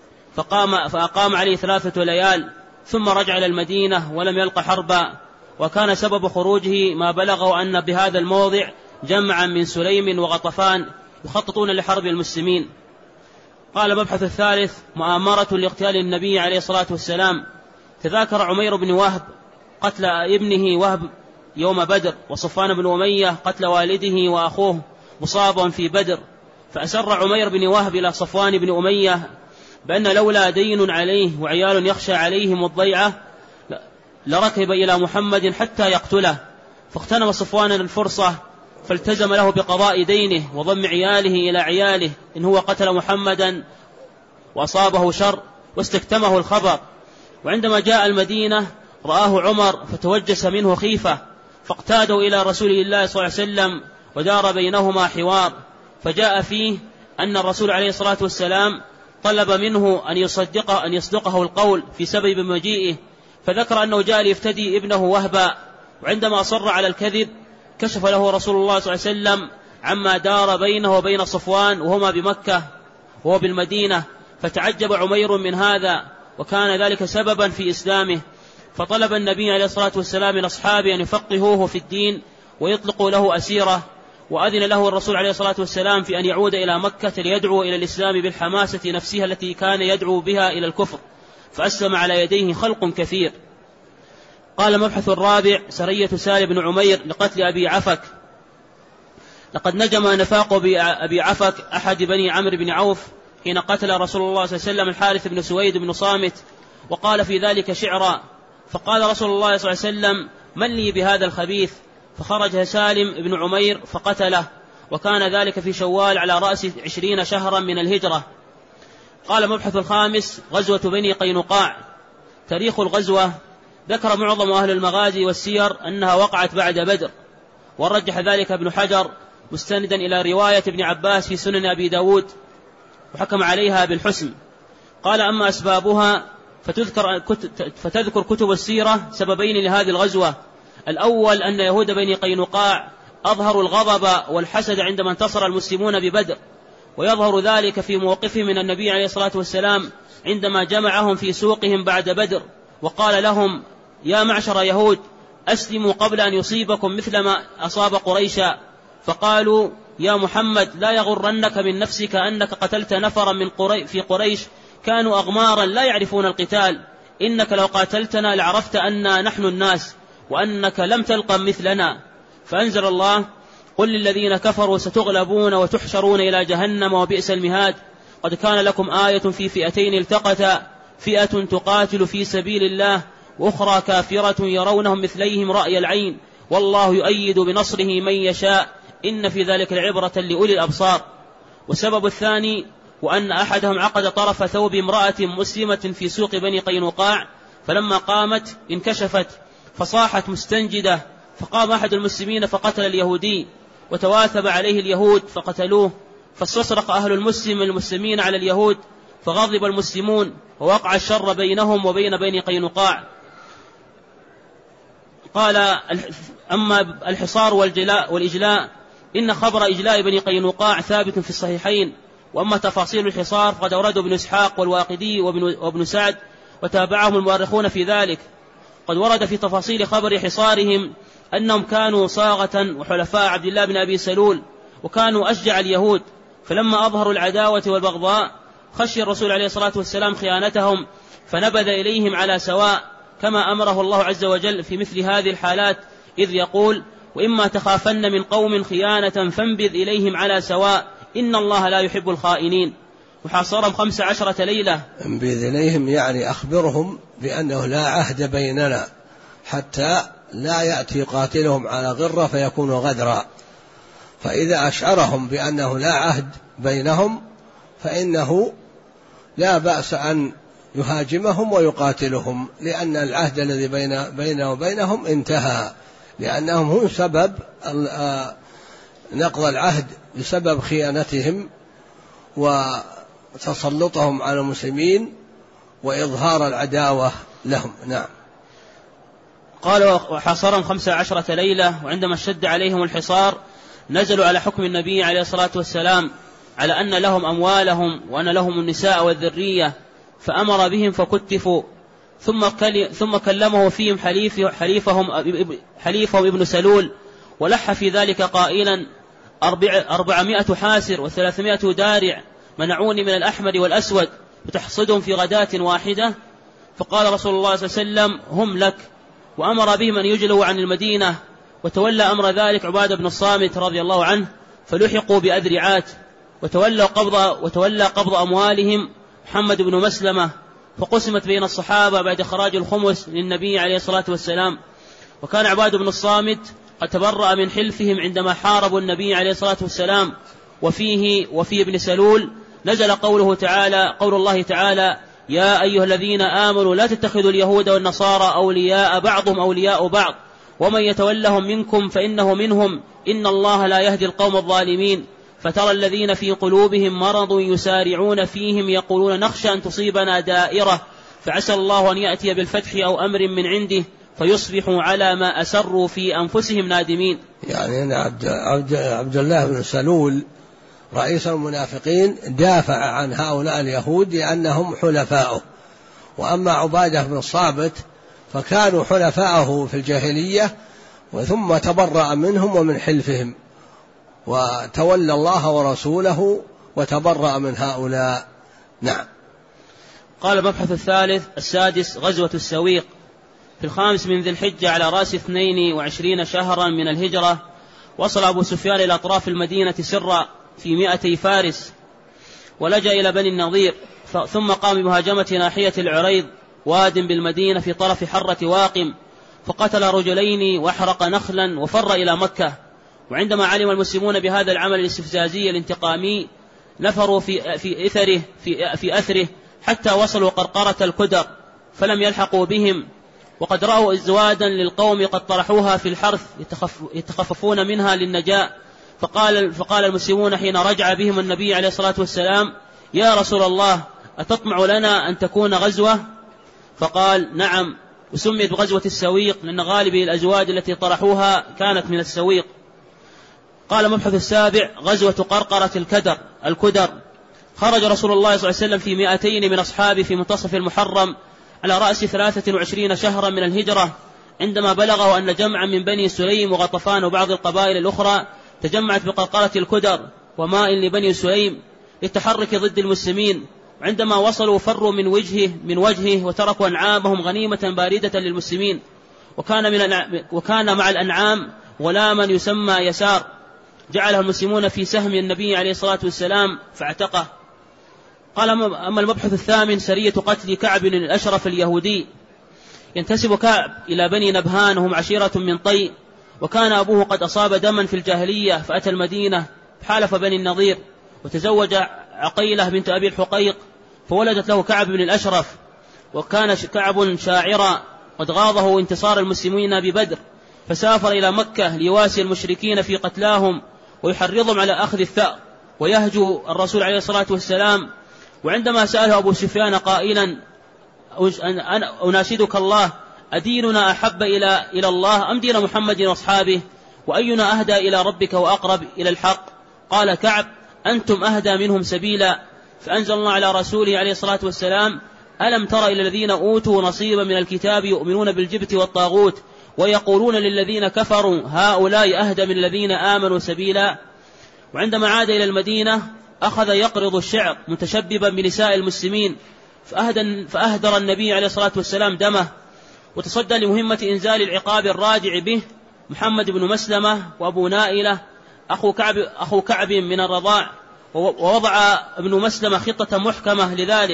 فأقام عليه 3 ليال ثم رجع إلى المدينة ولم يلق حربا. وكان سبب خروجه ما بلغه أن بهذا الموضع جمعا من سليم وغطفان يخططون لحرب المسلمين. قال المبحث الثالث: مؤامرة لاغتيال النبي عليه الصلاة والسلام. تذاكر عمير بن وهب قتل ابنه وهب يوم بدر، وصفوان بن أمية قتل والده وأخوه مصابا في بدر. فأسر عمير بن وهب إلى صفوان بن أمية بأن لولا دين عليه وعيال يخشى عليهم الضيعة لركب إلى محمد حتى يقتله. فاغتنم صفوان الفرصة فالتزم له بقضاء دينه وضم عياله إلى عياله إن هو قتل محمدا وأصابه شر، واستكتمه الخبر. وعندما جاء المدينة رآه عمر فتوجس منه خيفة، فاقتادوا إلى رسول الله صلى الله عليه وسلم ودار بينهما حوار، فجاء فيه أن الرسول عليه الصلاة والسلام طلب منه أن يصدقه القول في سبب مجيئه، فذكر أنه جاء ليفتدي ابنه وهبا. وعندما أصر على الكذب كشف له رسول الله صلى الله عليه وسلم عما دار بينه وبين صفوان وهما بمكة وهو بالمدينة، فتعجب عمير من هذا، وكان ذلك سببا في إسلامه. فطلب النبي عليه الصلاة والسلام من أصحابه أن يفقهوه في الدين ويطلقوا له أسيرة، وأذن له الرسول عليه الصلاة والسلام في أن يعود إلى مكة ليدعو إلى الإسلام بالحماسة نفسها التي كان يدعو بها إلى الكفر، فأسلم على يديه خلق كثير. قال مبحث الرابع: سرية سالم بن عمير لقتل أبي عفك. لقد نجم نفاق بأبي عفك أحد بني عمرو بن عوف حين قتل رسول الله صلى الله عليه وسلم الحارث بن سويد بن صامت، وقال في ذلك شعرا. فقال رسول الله صلى الله عليه وسلم: من لي بهذا الخبيث؟ فخرج سالم بن عمير فقتله، وكان ذلك في شوال على رأس 20 شهرا من الهجرة. قال مبحث الخامس: غزوة بني قينقاع. تاريخ الغزوة: ذكر معظم أهل المغازي والسير أنها وقعت بعد بدر، ورجح ذلك ابن حجر مستندا إلى رواية ابن عباس في سنن أبي داود، وحكم عليها بالحسن. قال: أما أسبابها فتذكر كتب السيرة سببين لهذه الغزوة. الأول أن يهود بني قينقاع أظهروا الغضب والحسد عندما انتصر المسلمون ببدر، ويظهر ذلك في موقفهم من النبي عليه الصلاة والسلام عندما جمعهم في سوقهم بعد بدر وقال لهم: يا معشر يهود، أسلموا قبل أن يصيبكم مثل ما أصاب قريشا. فقالوا: يا محمد، لا يغرنك من نفسك أنك قتلت نفرا في قريش كانوا أغمارا لا يعرفون القتال، إنك لو قاتلتنا لعرفت أننا نحن الناس وأنك لم تلقى مثلنا. فأنزل الله: قل للذين كفروا ستغلبون وتحشرون إلى جهنم وبئس المهاد. قد كان لكم آية في فئتين التقتا، فئة تقاتل في سبيل الله وأخرى كافرة يرونهم مثليهم رأي العين، والله يؤيد بنصره من يشاء، إن في ذلك العبرة لأولي الأبصار. والسبب الثاني: وأن أحدهم عقد طرف ثوب امرأة مسلمة في سوق بني قينقاع، فلما قامت انكشفت فصاحت مستنجدة، فقام أحد المسلمين فقتل اليهودي، وتواثب عليه اليهود فقتلوه، فاستصرخ أهل المسلمين على اليهود، فغضب المسلمون ووقع الشر بينهم وبين بني قينقاع. قال: أما الحصار والإجلاء، إن خبر إجلاء بني قينقاع ثابت في الصحيحين، وأما تفاصيل الحصار فقد أورده ابن إسحاق والواقدي وابن سعد وتابعهم المؤرخون في ذلك. قد ورد في تفاصيل خبر حصارهم أنهم كانوا صاغة وحلفاء عبد الله بن أبي سلول، وكانوا أشجع اليهود، فلما أظهروا العداوة والبغضاء خشي الرسول عليه الصلاة والسلام خيانتهم فنبذ إليهم على سواء، كما أمره الله عز وجل في مثل هذه الحالات، إذ يقول: وإما تخافن من قوم خيانة فانبذ إليهم على سواء إن الله لا يحب الخائنين. وحاصرهم 15 ليلة. انبذ إليهم يعني أخبرهم بأنه لا عهد بيننا، حتى لا يأتي قاتلهم على غرة فيكون غدرا. فإذا أشعرهم بأنه لا عهد بينهم فإنه لا بأس أن يهاجمهم ويقاتلهم، لأن العهد الذي بينه وبينهم انتهى، لأنهم هم سبب نقض العهد بسبب خيانتهم وتسلطهم على المسلمين وإظهار العداوة لهم. نعم. قال: وحاصرهم 15 ليلة، وعندما اشتد عليهم الحصار نزلوا على حكم النبي عليه الصلاة والسلام على أن لهم أموالهم وأن لهم النساء والذرية، فأمر بهم فكتفوا، ثم كلمه فيهم حليفهم ابن سلول، ولح في ذلك قائلا: 400 حاسر و300 دارع منعوني من الأحمر والأسود وتحصدهم في غداة واحدة. فقال رسول الله صلى الله عليه وسلم: هم لك. وأمر بهم أن يجلوا عن المدينة، وتولى أمر ذلك عبادة بن الصامت رضي الله عنه، فلحقوا بأذرعات، وتولى قبض أموالهم محمد بن مسلمة، فقسمت بين الصحابة بعد إخراج الخمس للنبي عليه الصلاة والسلام. وكان عبادة بن الصامت قد تبرأ من حلفهم عندما حاربوا النبي عليه الصلاة والسلام، وفي ابن سلول نزل قول الله تعالى: يا أيها الذين آمنوا لا تتخذوا اليهود والنصارى أولياء بعضهم أولياء بعض ومن يتولهم منكم فإنه منهم إن الله لا يهدي القوم الظالمين. فترى الذين في قلوبهم مرض يسارعون فيهم يقولون نخشى أن تصيبنا دائرة فعسى الله أن يأتي بالفتح أو أمر من عنده فيصبحوا على ما أسروا في أنفسهم نادمين. يعني عبد الله بن سلول رئيس المنافقين دافع عن هؤلاء اليهود لأنهم حلفاؤه، وأما عبادة بن الصامت فكانوا حلفاءه في الجاهلية ثم تبرأ منهم ومن حلفهم، وتولى الله ورسوله وتبرأ من هؤلاء. نعم. قال المبحث السادس: غزوة السويق. في 5 من ذي الحجة على رأس 22 شهرا من الهجرة، وصل أبو سفيان إلى أطراف المدينة سرا في 200 فارس، ولجأ إلى بني النضير، ثم قام بمهاجمة ناحية العريض، واد بالمدينة في طرف حرة واقم، فقتل رجلين وأحرق نخلا وفر إلى مكة. وعندما علم المسلمون بهذا العمل الاستفزازي الانتقامي نفروا في أثره حتى وصلوا قرقرة الكدر، فلم يلحقوا بهم، وقد رأوا ازوادا للقوم قد طرحوها في الحرث يتخففون منها للنجاة. فقال المسلمون حين رجع بهم النبي عليه الصلاة والسلام: يا رسول الله، أتطمع لنا أن تكون غزوة؟ فقال: نعم، وسميت بغزوة السويق لأن غالبي الأزواج التي طرحوها كانت من السويق. قال مبحث السابع: غزوة قرقرة الكدر. خرج رسول الله صلى الله عليه وسلم في 200 من أصحابه في منتصف المحرم على رأس 23 شهرا من الهجرة، عندما بلغه أن جمعا من بني سليم وغطفان وبعض القبائل الأخرى تجمعت بقرقرة الكدر وماء لبني سليم للتحرك ضد المسلمين. عندما وصلوا فروا من وجهه وتركوا أنعامهم غنيمة باردة للمسلمين، وكان مع الأنعام غلاما يسمى يسار، جعله المسلمون في سهم النبي عليه الصلاة والسلام فاعتقه. قال: أما المبحث الثامن: سرية قتل كعب بن الأشرف اليهودي. ينتسب كعب إلى بني نبهان وهم عشيرة من طي، وكان أبوه قد أصاب دما في الجاهلية فأتى المدينة حالف بني النضير، وتزوج عقيلة بنت أبي الحقيق فولدت له كعب بن الأشرف. وكان كعب شاعرا قد غاضه انتصار المسلمين ببدر، فسافر إلى مكة ليواسي المشركين في قتلاهم ويحرضهم على أخذ الثأر ويهجو الرسول عليه الصلاة والسلام. وعندما سأله أبو سفيان قائلا: أنا أناشدك الله، أديننا أحب إلى الله أم دين محمد وأصحابه؟ وأينا أهدى إلى ربك وأقرب إلى الحق؟ قال كعب: أنتم أهدى منهم سبيلا. فأنزل الله على رسوله عليه الصلاة والسلام: ألم تر إلى الذين أوتوا نصيبا من الكتاب يؤمنون بالجبت والطاغوت ويقولون للذين كفروا هؤلاء أهدى من الذين آمنوا سبيلا. وعندما عاد إلى المدينة أخذ يقرض الشعر متشببا بنساء المسلمين، فأهدر النبي عليه الصلاة والسلام دمه، وتصدى لمهمة إنزال العقاب الراجع به محمد بن مسلمة وأبو نائلة أخو كعب من الرضاع، ووضع ابن مسلمة خطة محكمة لذلك.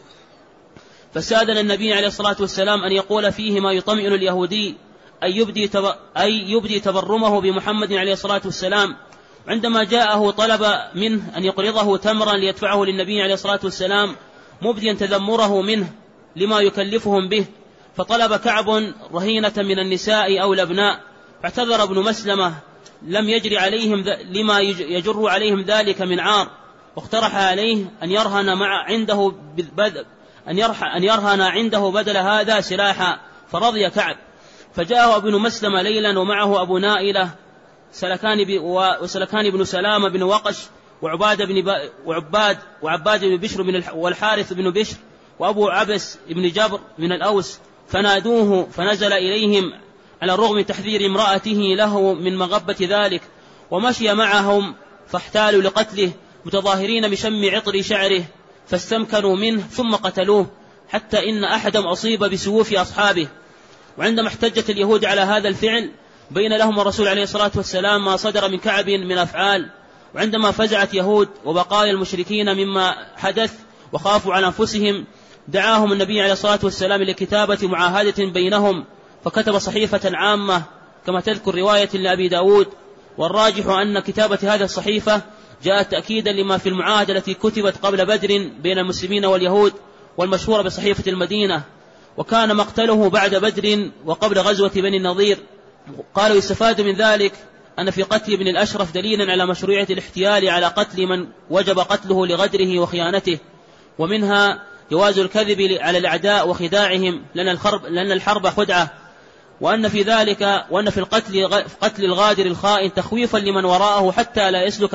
فسادنا النبي عليه الصلاة والسلام أن يقول فيه ما يطمئن اليهودي أي يبدي تبرمه بمحمد عليه الصلاة والسلام. عندما جاءه طلب منه أن يقرضه تمرا ليدفعه للنبي عليه الصلاة والسلام مبديا تذمره منه لما يكلفهم به، فطلب كعب رهينة من النساء أو الأبناء، فاعتذر ابن مسلمة لم يجري عليهم لما يجر عليهم ذلك من عار، واقترح عليه أن يرهن عنده بدل هذا سلاحا، فرضي كعب. فجاءه ابن مسلمة ليلا ومعه أبو نائلة وسلكان بن سلامة بن وقش وعباد بن بشر والحارث بن بشر وأبو عبس بن جبر من الأوس، فنادوه فنزل إليهم على الرغم من تحذير امرأته له من مغبة ذلك، ومشي معهم فاحتالوا لقتله متظاهرين بشم عطر شعره، فاستمكنوا منه ثم قتلوه، حتى إن أحدهم أصيب بسيوف أصحابه. وعندما احتجت اليهود على هذا الفعل بين لهم الرسول عليه الصلاة والسلام ما صدر من كعب من أفعال، وعندما فزعت يهود وبقايا المشركين مما حدث وخافوا على أنفسهم دعاهم النبي عليه الصلاة والسلام لكتابة معاهدة بينهم، فكتب صحيفة عامة كما تذكر رواية لأبي داود. والراجح أن كتابة هذه الصحيفة جاءت تأكيدا لما في المعاهدة التي كتبت قبل بدر بين المسلمين واليهود، والمشهورة بصحيفة المدينة. وكان مقتله بعد بدر وقبل غزوة بني النضير. قالوا يستفاد من ذلك أن في قتل ابن الأشرف دليلا على مشروعية الاحتيال على قتل من وجب قتله لغدره وخيانته، ومنها جواز الكذب على الأعداء وخداعهم لأن الحرب خدعة، وأن في قتل الغادر الخائن تخويفا لمن وراءه حتى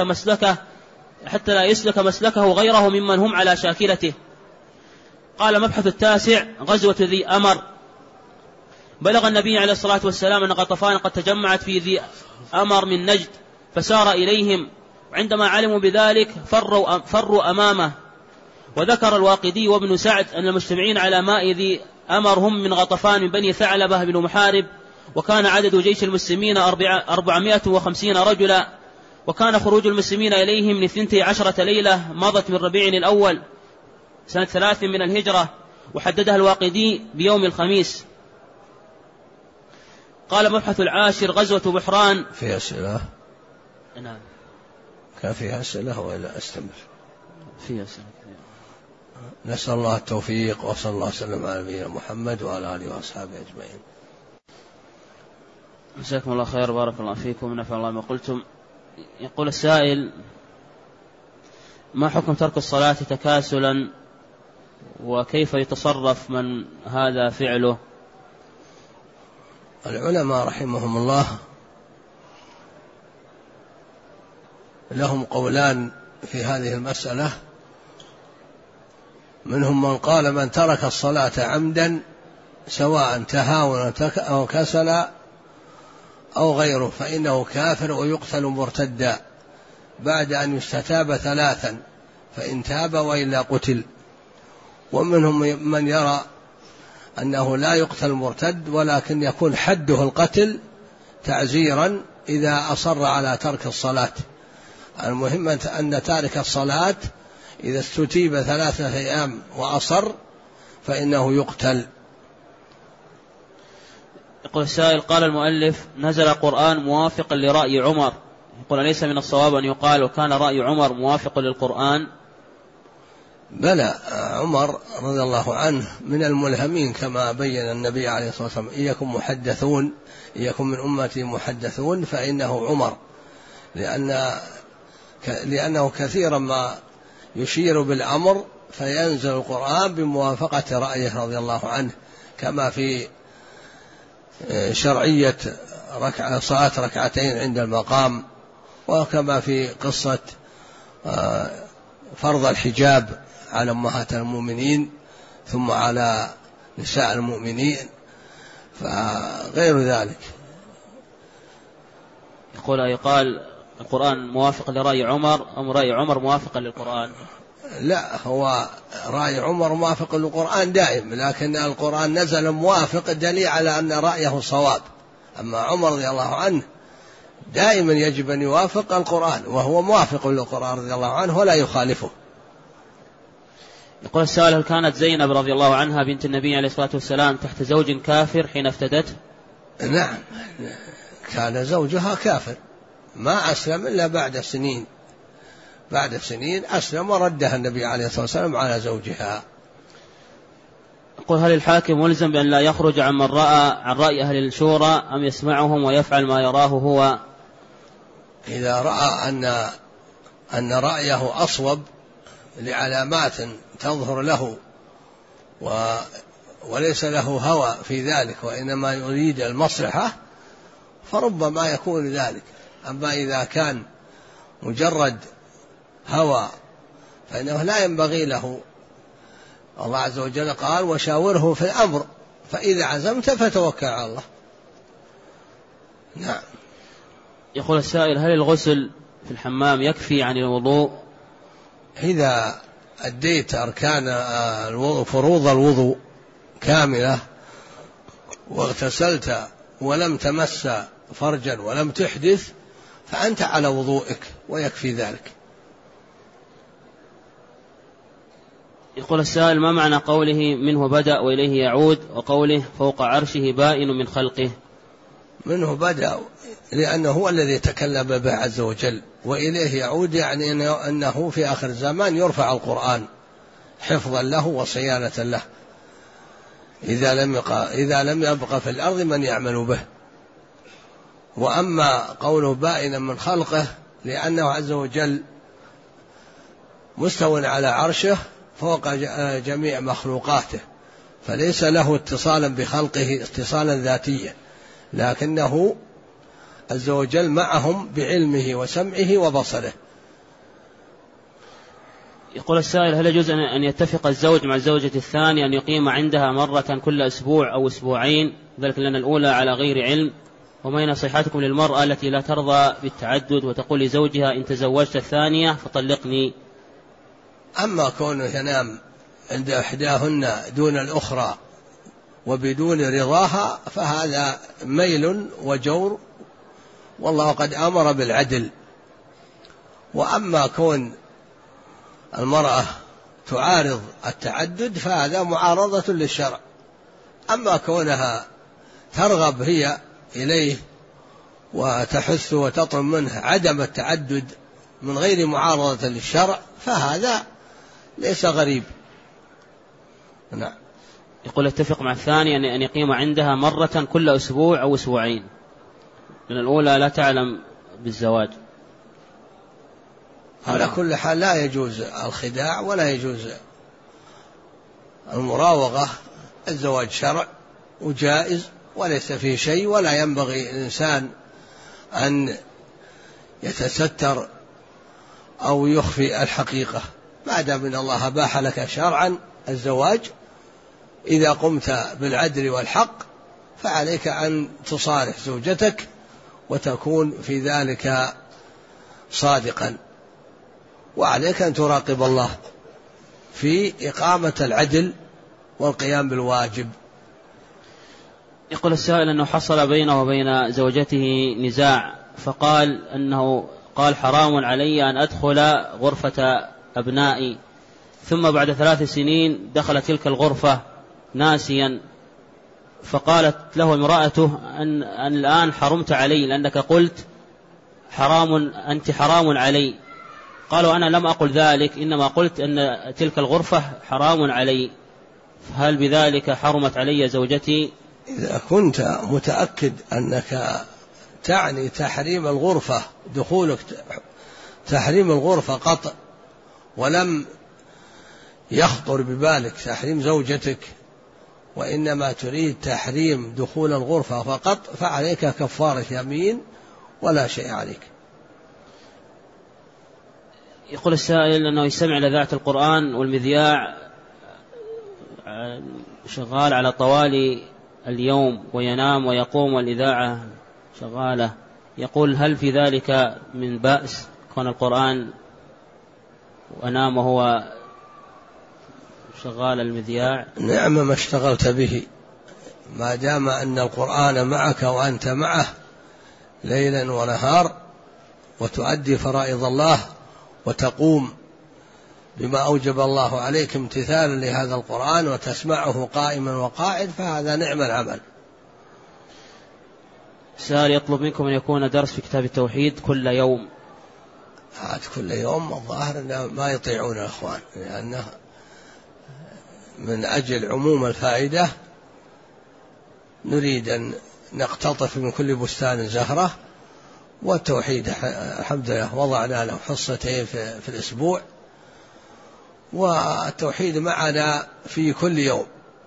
لا يسلك مسلكه غيره ممن هم على شاكلته. قال مبحث التاسع: غزوة ذي أمر. بلغ النبي عليه الصلاة والسلام أن غطفان قد تجمعت في ذي أمر من نجد، فسار إليهم، وعندما علموا بذلك فروا أمامه. وذكر الواقدي وابن سعد أن المجتمعين على ماء ذي أمر هم من غطفان من بني ثعلبة بن محارب، وكان عدد جيش المسلمين 450 رجلا، وكان خروج المسلمين إليهم من 12 ليلة مضت من ربيع الأول سنة 3 من الهجرة، وحددها الواقدي بيوم الخميس. قال مبحث العاشر: غزوة بحران. فيها أسئلة؟ نعم. كان فيها أسئلة ولا أستمر؟ فيها أسئلة. نسأل الله التوفيق، وصلى الله وسلم على نبينا محمد وعلى آله وأصحابه أجمعين. جزاكم الله خير، بارك الله فيكم، نفع الله ما قلتم. يقول السائل: ما حكم ترك الصلاة تكاسلا، وكيف يتصرف من هذا فعله؟ العلماء رحمهم الله لهم قولان في هذه المسألة. منهم من قال: من ترك الصلاة عمدا سواء تهاون أو كسل أو غيره فإنه كافر ويقتل مرتدا بعد أن يستتاب 3، فإن تاب وإلا قتل. ومنهم من يرى أنه لا يقتل مرتد، ولكن يكون حده القتل تعزيرا إذا أصر على ترك الصلاة. المهم أن تارك الصلاة إذا استتيب 3 أيام وأصر فإنه يقتل. يقول السائل: قال المؤلف: نزل قرآن موافقا لرأي عمر. يقول: ليس من الصواب أن يقال وكان رأي عمر موافق للقرآن؟ بلى، عمر رضي الله عنه من الملهمين كما بين النبي عليه الصلاة والسلام: إياكم من أمتي محدثون، فإنه عمر، لأنه كثيرا ما يشير بالأمر فينزل القرآن بموافقة رأيه رضي الله عنه، كما في شرعية صلاة 2 عند المقام، وكما في قصة فرض الحجاب على أمهات المؤمنين ثم على نساء المؤمنين، فغير ذلك. يقال القرآن موافق لرأي عمر أم رأي عمر موافقا للقرآن؟ لا، هو رأي عمر موافق للقرآن دائم، لكن القرآن نزل موافق دليل على أن رأيه صواب. أما عمر رضي الله عنه دائما يجب أن يوافق القرآن، وهو موافق للقرآن رضي الله عنه ولا يخالفه. يقول السائل: هل كانت زينب رضي الله عنها بنت النبي عليه الصلاة والسلام تحت زوج كافر حين افتدته؟ نعم، كان زوجها كافر، ما أسلم إلا بعد سنين أسلم وردها النبي عليه الصلاة والسلام على زوجها. يقول: هل الحاكم ملزم بأن لا يخرج عن رأي أهل الشورى أم يسمعهم ويفعل ما يراه هو؟ إذا رأى أن رأيه أصوب لعلامات تظهر له وليس له هوى في ذلك وإنما يريد المصلحة فربما يكون ذلك. أما إذا كان مجرد هوى فإنه لا ينبغي له. الله عز وجل قال: وشاوره في الأمر فإذا عزمت فتوكل على الله. نعم. يقول السائل: هل الغسل في الحمام يكفي عن الوضوء؟ إذا أديت أركان الوضوء فروض الوضوء كاملة واغتسلت ولم تمس فرجا ولم تحدث فأنت على وضوئك ويكفي ذلك. يقول السائل: ما معنى قوله منه بدأ وإليه يعود، وقوله فوق عرشه بائن من خلقه؟ منه بدأ لأنه هو الذي تكلم به عز وجل، وإليه يعود يعني أنه في آخر الزمان يرفع القرآن حفظا له وصيانة له إذا لم يبقى في الأرض من يعمل به. وأما قوله بائنا من خلقه لأنه عز وجل مستوى على عرشه فوق جميع مخلوقاته، فليس له اتصالا بخلقه اتصالا ذاتيا، لكنه عز وجل معهم بعلمه وسمعه وبصره. يقول السائل: هل يجوز أن يتفق الزوج مع الزوجة الثانية أن يقيم عندها مرة كل أسبوع أو أسبوعين، ذلك لأن الأولى على غير علم؟ وما نصيحتكم للمرأة التي لا ترضى بالتعدد وتقول لزوجها إن تزوجت الثانية فطلقني؟ أما كونه ينام عند إحداهن دون الأخرى وبدون رضاها فهذا ميل وجور، والله قد أمر بالعدل. وأما كون المرأة تعارض التعدد فهذا معارضة للشرع. أما كونها ترغب هي إليه وتحث وتطلب منه عدم التعدد من غير معارضة للشرع فهذا ليس غريب. نعم. يقول: اتفق مع الثاني أن يقيم عندها مرة كل أسبوع أو أسبوعين، لأن الأولى لا تعلم بالزواج. على كل حال لا يجوز الخداع ولا يجوز المراوغة. الزواج شرع وجائز وليس فيه شيء، ولا ينبغي الإنسان أن يتستر أو يخفي الحقيقة، ما دام من الله أباح لك شرعا الزواج. إذا قمت بالعدل والحق فعليك أن تصالح زوجتك وتكون في ذلك صادقا، وعليك أن تراقب الله في إقامة العدل والقيام بالواجب. يقول السائل أنه حصل بينه وبين زوجته نزاع، فقال أنه قال حرام علي أن أدخل غرفة أبنائي، ثم بعد 3 سنين دخل تلك الغرفة ناسيا، فقالت له امرأته أن الآن حرمت علي لأنك قلت أنت حرام علي. قالوا: أنا لم أقل ذلك، إنما قلت أن تلك الغرفة حرام علي، هل بذلك حرمت علي زوجتي؟ إذا كنت متأكد أنك تعني تحريم الغرفة، دخولك تحريم الغرفة قطع، ولم يخطر ببالك تحريم زوجتك وإنما تريد تحريم دخول الغرفة فقط، فعليك كفارة يمين ولا شيء عليك. يقول السائل أنه يستمع لإذاعة القرآن والمذياع شغال على طوال اليوم وينام ويقوم والإذاعة شغالة، يقول: هل في ذلك من بأس كون القرآن ونام وهو شغال المذياع؟ نعم ما اشتغلت به، ما دام أن القرآن معك وأنت معه ليلا ونهار وتؤدي فرائض الله وتقوم بما أوجب الله عليك امتثالا لهذا القرآن وتسمعه قائما وقاعد، فهذا نعم العمل. سؤال يطلب منكم أن يكون درس في كتاب التوحيد كل يوم. كل يوم الظاهر ما يطيعون الأخوان، لأنه من أجل عموم الفائدة نريد أن نقتطف من كل بستان زهرة، والتوحيد الحمد لله وضعنا له حصتين في الأسبوع، والتوحيد معنا في كل يوم.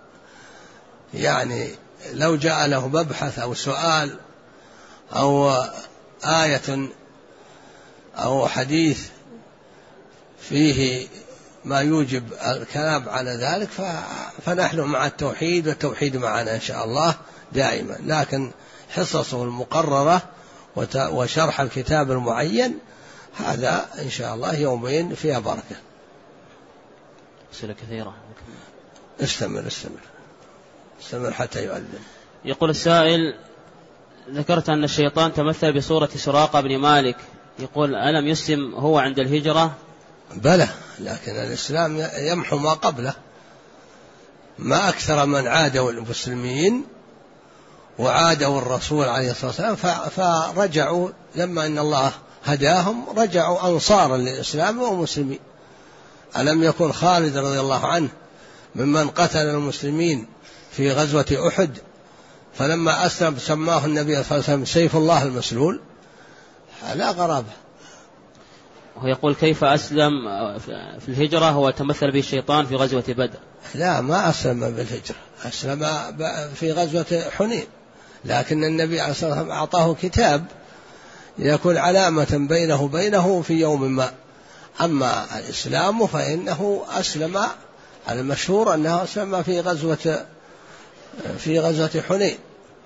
يعني لو جاء له مبحث أو سؤال أو آية أو حديث فيه ما يوجب الكلام على ذلك فنحن مع التوحيد، والتوحيد معنا إن شاء الله دائما، لكن حصصه المقررة وشرح الكتاب المعين هذا إن شاء الله يومين فيها بركة. أسئلة كثيرة. استمر حتى يؤذن. يقول السائل: ذكرت أن الشيطان تمثل بصورة سراقة بن مالك، يقول ألم يسلم هو عند الهجرة؟ بلى، لكن الإسلام يمحو ما قبله. ما أكثر من عادوا المسلمين وعادوا الرسول عليه الصلاة والسلام، فرجعوا لما أن الله هداهم رجعوا أنصارا للإسلام ومسلمين. ألم يكن خالد رضي الله عنه ممن قتل المسلمين في غزوة أحد، فلما أسلم سماه النبي صلى الله عليه وسلم سيف الله المسلول؟ لا غرابة. هو يقول كيف أسلم في الهجرة هو تمثل به الشيطان في غزوة بدر؟ لا، ما أسلم بالهجرة، أسلم في غزوة حنين، لكن النبي عليه الصلاة والسلام أعطاه كتاب يكون علامة بينه وبينه في يوم ما. أما الإسلام فإنه أسلم، على المشهور أنه أسلم في غزوة حنين،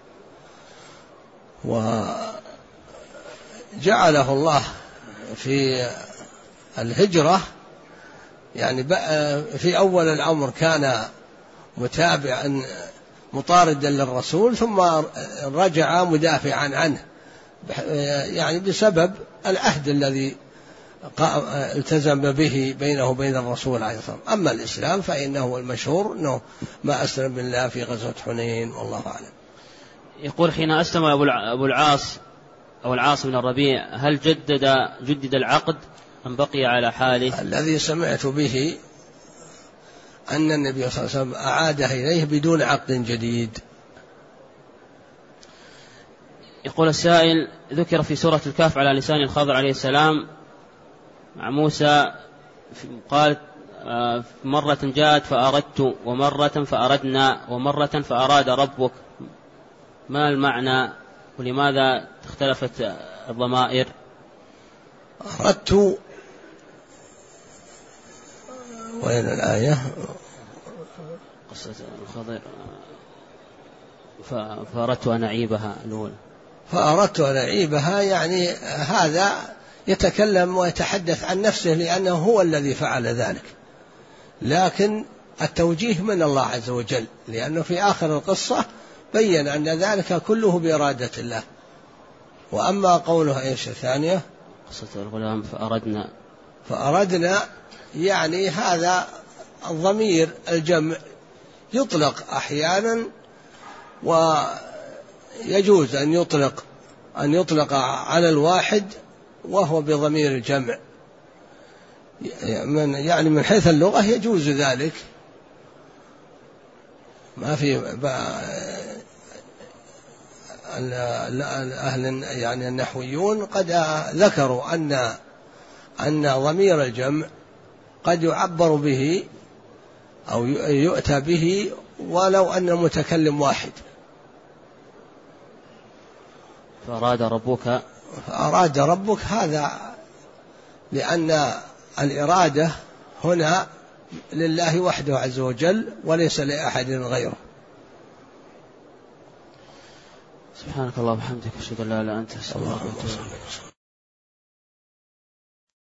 وجعله الله في الهجرة يعني في أول الأمر كان متابعا مطاردا للرسول، ثم رجع مدافعا عنه يعني بسبب العهد الذي التزم به بينه وبين الرسول عليه الصلاة والسلام. أما الإسلام فإنه المشهور أنه ما أسلم بالله في غزوة حنين، والله أعلم. يقول حين أسلم أبو العاص بن الربيع هل جدد العقد أم بقي على حاله؟ الذي سمعت به أن النبي صلى الله عليه وسلم أعاده إليه بدون عقد جديد. يقول السائل ذكر في سورة الكهف على لسان الخضر عليه السلام مع موسى قال مرة جاءت فأردت ومرة فأردنا ومرة فأراد ربك، ما المعنى ولماذا اختلفت الضمائر؟ أردت، وين الآية؟ قصة الخضر فأردت أن أعيبها الأولى. فأردت أن أعيبها يعني هذا يتكلم ويتحدث عن نفسه لأنه هو الذي فعل ذلك، لكن التوجيه من الله عز وجل، لأنه في آخر القصة بين أن ذلك كله بإرادة الله. وأما قوله إيش الثانية؟ قصة الغلام فأردنا يعني هذا الضمير الجمع يطلق أحيانا، ويجوز أن يطلق على الواحد وهو بضمير الجمع، يعني من حيث اللغة يجوز ذلك. ما في أهل يعني النحويون قد ذكروا أن ضمير الجمع قد يعبر به أو يؤتى به ولو أن المتكلم واحد. فأراد ربك هذا لأن الإرادة هنا لله وحده عز وجل وليس لأحد غيره. سبحانك اللهم وبحمدك أشهد أن لا إله إلا أنت أستغفرك وأتوب إليك.